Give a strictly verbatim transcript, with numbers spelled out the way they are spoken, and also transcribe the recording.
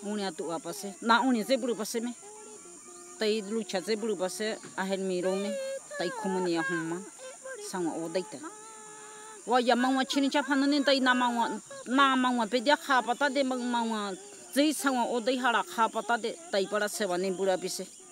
Unia tu apa se? Na unia se buru pase me. Tai lucha se buru pase ahel miro me. Tai komunia homa. Sangwa o daita. Wa ya mawa chini chapano ne tai na mawa na mawa pedia kha pata de mawa zai sangwa o dai hara kha pata de tai para se wa ne bura pise.